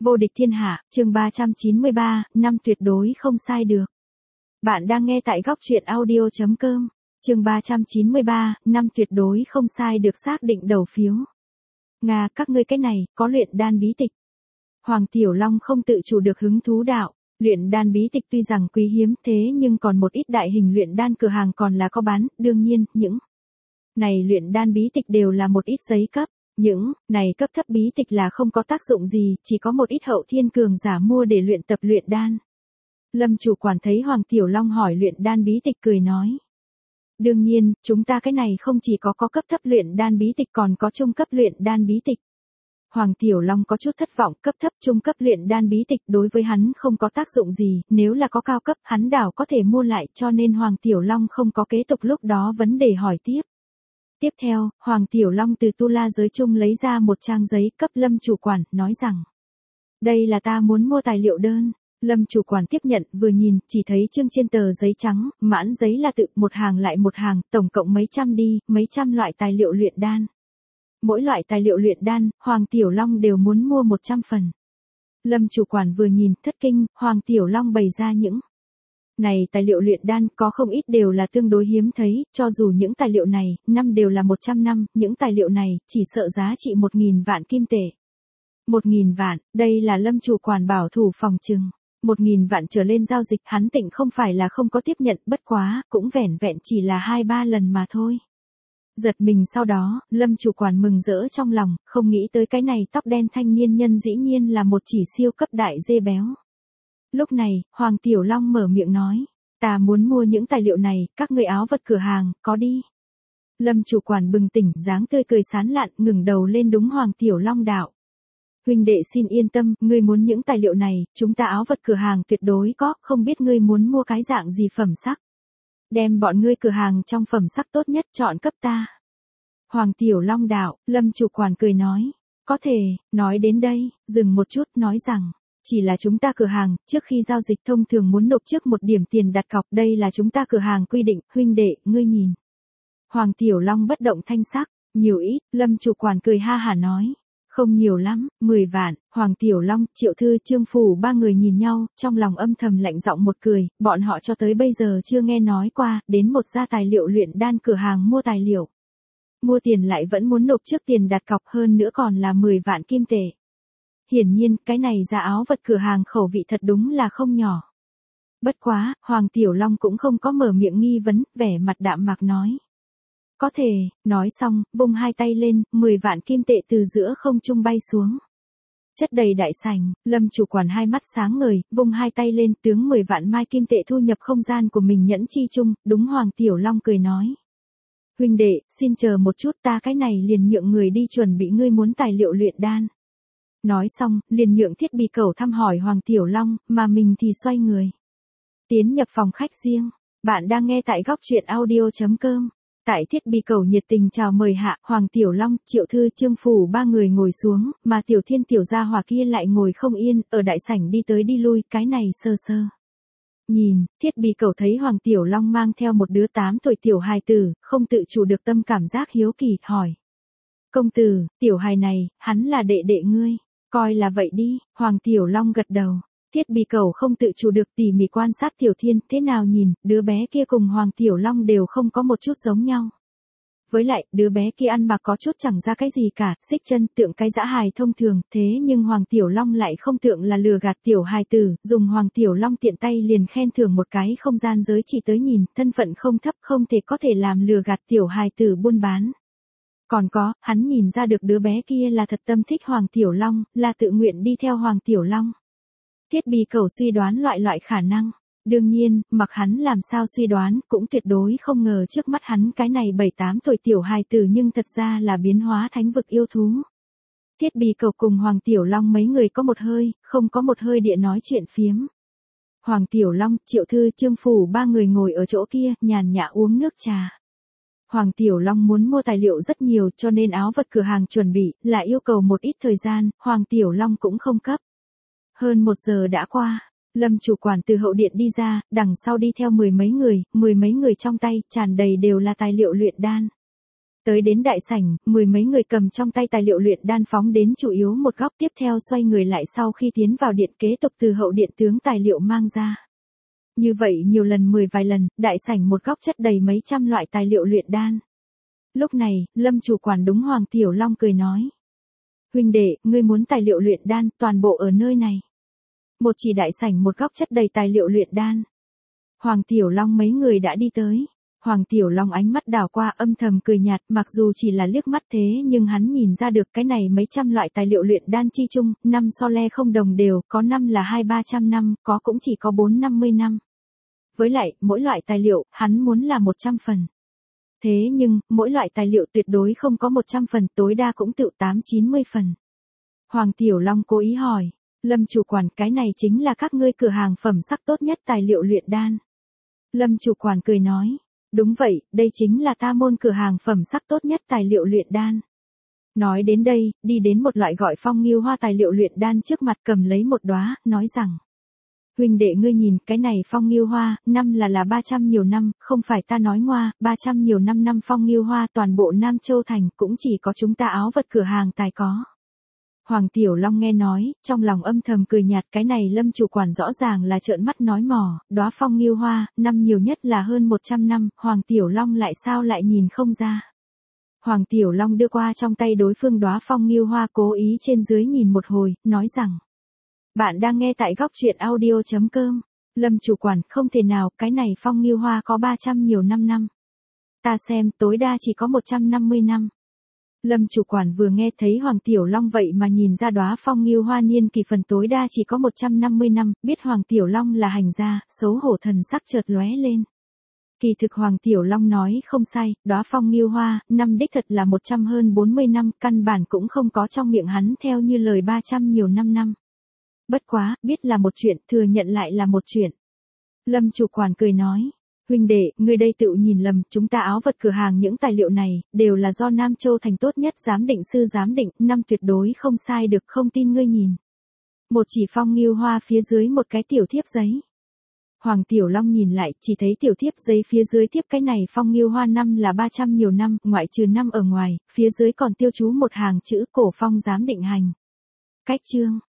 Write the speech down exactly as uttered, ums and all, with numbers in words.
Vô địch thiên hạ, chương ba trăm chín mươi ba, năm tuyệt đối không sai được. Bạn đang nghe tại góc truyện audio chấm com, chương ba trăm chín mươi ba, năm tuyệt đối không sai được xác định đầu phiếu. Nga, các ngươi cái này, có luyện đan bí tịch. Hoàng Tiểu Long không tự chủ được hứng thú đạo, luyện đan bí tịch tuy rằng quý hiếm thế nhưng còn một ít đại hình luyện đan cửa hàng còn là có bán, đương nhiên, những này luyện đan bí tịch đều là một ít giấy cấp. Những này cấp thấp bí tịch là không có tác dụng gì, chỉ có một ít hậu thiên cường giả mua để luyện tập luyện đan. Lâm chủ quản thấy Hoàng Tiểu Long hỏi luyện đan bí tịch cười nói. Đương nhiên, chúng ta cái này không chỉ có có cấp thấp luyện đan bí tịch còn có trung cấp luyện đan bí tịch. Hoàng Tiểu Long có chút thất vọng, cấp thấp trung cấp luyện đan bí tịch đối với hắn không có tác dụng gì, nếu là có cao cấp hắn đảo có thể mua lại, cho nên Hoàng Tiểu Long không có kế tục lúc đó vấn đề hỏi tiếp. Tiếp theo, Hoàng Tiểu Long từ tu la giới chung lấy ra một trang giấy cấp Lâm chủ quản, nói rằng. Đây là ta muốn mua tài liệu đơn. Lâm chủ quản tiếp nhận, vừa nhìn, chỉ thấy chương trên tờ giấy trắng, mãn giấy là tự một hàng lại một hàng, tổng cộng mấy trăm đi, mấy trăm loại tài liệu luyện đan. Mỗi loại tài liệu luyện đan, Hoàng Tiểu Long đều muốn mua một trăm phần. Lâm chủ quản vừa nhìn, thất kinh, Hoàng Tiểu Long bày ra những này tài liệu luyện đan có không ít đều là tương đối hiếm thấy, cho dù những tài liệu này, năm đều là một trăm năm, những tài liệu này, chỉ sợ giá trị một nghìn vạn kim tệ. một nghìn vạn, đây là Lâm chủ quản bảo thủ phòng trừng. một nghìn vạn trở lên giao dịch hắn tịnh không phải là không có tiếp nhận, bất quá, cũng vẻn vẹn chỉ là hai ba lần mà thôi. Giật mình sau đó, Lâm chủ quản mừng rỡ trong lòng, không nghĩ tới cái này tóc đen thanh niên nhân dĩ nhiên là một chỉ siêu cấp đại dê béo. Lúc này, Hoàng Tiểu Long mở miệng nói, ta muốn mua những tài liệu này, các người áo vật cửa hàng, có đi. Lâm chủ quản bừng tỉnh, dáng tươi cười sán lạn, ngừng đầu lên đúng Hoàng Tiểu Long đạo. Huynh đệ xin yên tâm, ngươi muốn những tài liệu này, chúng ta áo vật cửa hàng tuyệt đối có, không biết ngươi muốn mua cái dạng gì phẩm sắc. Đem bọn ngươi cửa hàng trong phẩm sắc tốt nhất chọn cấp ta. Hoàng Tiểu Long đạo, Lâm chủ quản cười nói, có thể, nói đến đây, dừng một chút, nói rằng. Chỉ là chúng ta cửa hàng, trước khi giao dịch thông thường muốn nộp trước một điểm tiền đặt cọc, đây là chúng ta cửa hàng quy định, huynh đệ, ngươi nhìn. Hoàng Tiểu Long bất động thanh sắc, nhiều ít, Lâm chủ quản cười ha hả nói. Không nhiều lắm, mười vạn, Hoàng Tiểu Long, Triệu Thư, Trương Phủ ba người nhìn nhau, trong lòng âm thầm lạnh giọng một cười, bọn họ cho tới bây giờ chưa nghe nói qua, đến một gia tài liệu luyện đan cửa hàng mua tài liệu. Mua tiền lại vẫn muốn nộp trước tiền đặt cọc hơn nữa còn là mười vạn kim tệ. Hiển nhiên, cái này giá áo vật cửa hàng khẩu vị thật đúng là không nhỏ. Bất quá, Hoàng Tiểu Long cũng không có mở miệng nghi vấn, vẻ mặt đạm mạc nói. Có thể, nói xong, vung hai tay lên, mười vạn kim tệ từ giữa không trung bay xuống. Chất đầy đại sảnh, Lâm chủ quản hai mắt sáng ngời, vung hai tay lên, tướng mười vạn mai kim tệ thu nhập không gian của mình nhẫn chi chung, đúng Hoàng Tiểu Long cười nói. Huynh đệ, xin chờ một chút, ta cái này liền nhượng người đi chuẩn bị ngươi muốn tài liệu luyện đan. Nói xong, liền nhượng thiết bị cẩu thăm hỏi Hoàng Tiểu Long, mà mình thì xoay người. Tiến nhập phòng khách riêng, bạn đang nghe tại góc truyện audio chấm com. Tại thiết bị cẩu nhiệt tình chào mời hạ, Hoàng Tiểu Long, Triệu Thư, Trương Phủ ba người ngồi xuống, mà Tiểu Thiên Tiểu Gia Hỏa kia lại ngồi không yên, ở đại sảnh đi tới đi lui, cái này sơ sơ. Nhìn, thiết bị cẩu thấy Hoàng Tiểu Long mang theo một đứa tám tuổi tiểu hài tử, không tự chủ được tâm cảm giác hiếu kỳ, hỏi. Công tử, tiểu hài này, hắn là đệ đệ ngươi. Coi là vậy đi, Hoàng Tiểu Long gật đầu. Thiết bị cẩu không tự chủ được tỉ mỉ quan sát Tiểu Thiên, thế nào nhìn, đứa bé kia cùng Hoàng Tiểu Long đều không có một chút giống nhau. Với lại, đứa bé kia ăn mặc có chút chẳng ra cái gì cả, xích chân tượng cái dã hài thông thường, thế nhưng Hoàng Tiểu Long lại không tượng là lừa gạt tiểu hài tử, dùng Hoàng Tiểu Long tiện tay liền khen thưởng một cái không gian giới chỉ tới nhìn, thân phận không thấp không thể có thể làm lừa gạt tiểu hài tử buôn bán. Còn có, hắn nhìn ra được đứa bé kia là thật tâm thích Hoàng Tiểu Long, là tự nguyện đi theo Hoàng Tiểu Long. Thiết bị cẩu suy đoán loại loại khả năng. Đương nhiên, mặc hắn làm sao suy đoán, cũng tuyệt đối không ngờ trước mắt hắn cái này bảy tám tuổi tiểu hài tử nhưng thật ra là biến hóa thánh vực yêu thú. Thiết bị cẩu cùng Hoàng Tiểu Long mấy người có một hơi, không có một hơi địa nói chuyện phiếm. Hoàng Tiểu Long, Triệu Thư, Trương Phủ ba người ngồi ở chỗ kia, nhàn nhã uống nước trà. Hoàng Tiểu Long muốn mua tài liệu rất nhiều cho nên áo vật cửa hàng chuẩn bị, là yêu cầu một ít thời gian, Hoàng Tiểu Long cũng không cấp. Hơn một giờ đã qua, Lâm chủ quản từ hậu điện đi ra, đằng sau đi theo mười mấy người, mười mấy người trong tay, tràn đầy đều là tài liệu luyện đan. Tới đến đại sảnh, mười mấy người cầm trong tay tài liệu luyện đan phóng đến chủ yếu một góc, tiếp theo xoay người lại sau khi tiến vào điện kế tục từ hậu điện tướng tài liệu mang ra. Như vậy nhiều lần mười vài lần, đại sảnh một góc chất đầy mấy trăm loại tài liệu luyện đan. Lúc này, Lâm chủ quản đúng Hoàng Tiểu Long cười nói. Huynh đệ, ngươi muốn tài liệu luyện đan, toàn bộ ở nơi này. Một chỉ đại sảnh một góc chất đầy tài liệu luyện đan. Hoàng Tiểu Long mấy người đã đi tới. Hoàng Tiểu Long ánh mắt đảo qua âm thầm cười nhạt, mặc dù chỉ là liếc mắt thế nhưng hắn nhìn ra được cái này mấy trăm loại tài liệu luyện đan chi chung, năm so le không đồng đều, có năm là hai ba trăm năm, có cũng chỉ có bốn năm mươi năm. Với lại, mỗi loại tài liệu, hắn muốn là một trăm phần. Thế nhưng, mỗi loại tài liệu tuyệt đối không có một trăm phần, tối đa cũng tự tám chín mươi phần. Hoàng Tiểu Long cố ý hỏi, Lâm chủ quản, cái này chính là các ngươi cửa hàng phẩm sắc tốt nhất tài liệu luyện đan. Lâm chủ quản cười nói, đúng vậy, đây chính là ta môn cửa hàng phẩm sắc tốt nhất tài liệu luyện đan. Nói đến đây, đi đến một loại gọi phong nghiêu hoa tài liệu luyện đan trước mặt cầm lấy một đóa, nói rằng. Huynh đệ ngươi nhìn, cái này phong nghiêu hoa, năm là là ba trăm nhiều năm, không phải ta nói ngoa, ba trăm nhiều năm năm phong nghiêu hoa toàn bộ Nam Châu Thành cũng chỉ có chúng ta áo vật cửa hàng tài có. Hoàng Tiểu Long nghe nói, trong lòng âm thầm cười nhạt, cái này Lâm chủ quản rõ ràng là trợn mắt nói mỏ, đóa phong nghiêu hoa, năm nhiều nhất là hơn một trăm năm, Hoàng Tiểu Long lại sao lại nhìn không ra. Hoàng Tiểu Long đưa qua trong tay đối phương đóa phong nghiêu hoa cố ý trên dưới nhìn một hồi, nói rằng. Bạn đang nghe tại góc truyện audio chấm com. Lâm chủ quản, không thể nào, cái này phong nghiêu hoa có ba trăm nhiều năm năm. Ta xem, tối đa chỉ có một trăm năm mươi năm. Lâm chủ quản vừa nghe thấy Hoàng Tiểu Long vậy mà nhìn ra đóa phong nghiêu hoa niên kỳ phần tối đa chỉ có một trăm năm mươi năm, biết Hoàng Tiểu Long là hành gia, xấu hổ thần sắc chợt lóe lên. Kỳ thực Hoàng Tiểu Long nói không sai, đóa phong nghiêu hoa, năm đích thật là một trăm hơn bốn mươi năm, căn bản cũng không có trong miệng hắn theo như lời ba trăm nhiều năm năm. Bất quá, biết là một chuyện, thừa nhận lại là một chuyện. Lâm chủ quản cười nói. Huynh đệ, ngươi đây tự nhìn lầm, chúng ta áo vật cửa hàng những tài liệu này, đều là do Nam Châu Thành tốt nhất giám định sư giám định, năm tuyệt đối không sai được, không tin ngươi nhìn. Một chỉ phong nghiêu hoa phía dưới một cái tiểu thiếp giấy. Hoàng Tiểu Long nhìn lại, chỉ thấy tiểu thiếp giấy phía dưới thiếp cái này phong nghiêu hoa năm là ba trăm nhiều năm, ngoại trừ năm ở ngoài, phía dưới còn tiêu chú một hàng chữ cổ phong giám định hành. Cách chương.